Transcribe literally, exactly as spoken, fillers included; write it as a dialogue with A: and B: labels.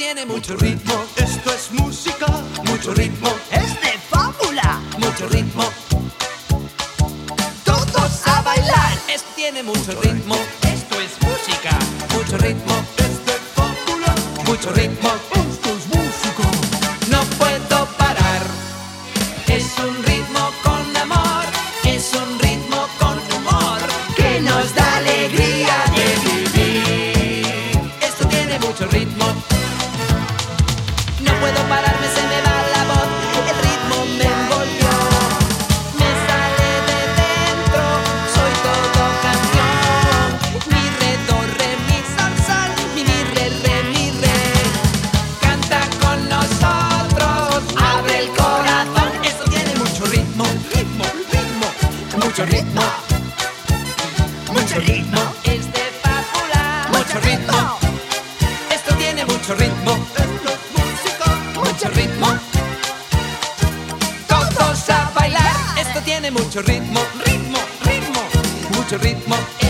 A: tiene mucho ritmo.
B: Esto es música,
A: Mucho ritmo,
C: ¡Es de fábula!
A: mucho ritmo.
C: ¡Todos a bailar!
A: Esto tiene mucho ritmo.
C: ¡Esto es música!
A: Mucho ritmo,
B: es de fábula.
A: mucho ritmo.
B: Esto es música.
A: No puedo parar. Es un ritmo con amor. Es un ritmo con humor
C: ¡Que nos da alegría de vivir!
A: Esto tiene mucho ritmo. No puedo pararme, se me va la voz. El ritmo me envolvió. Me sale de dentro. Soy todo canción. Mi, re, do, re, mi, sol, sol. Mi, mi, re, re, mi, re. Canta con nosotros. Abre el corazón. Esto tiene mucho ritmo. Ritmo, ritmo. Mucho ritmo.
C: ¡Mucho ritmo!
A: Es de fábula. Mucho ritmo. Esto tiene mucho ritmo.
B: Esto es música.
A: Mucho ritmo. Todos a bailar. Esto tiene mucho ritmo. Ritmo, ritmo. Mucho ritmo.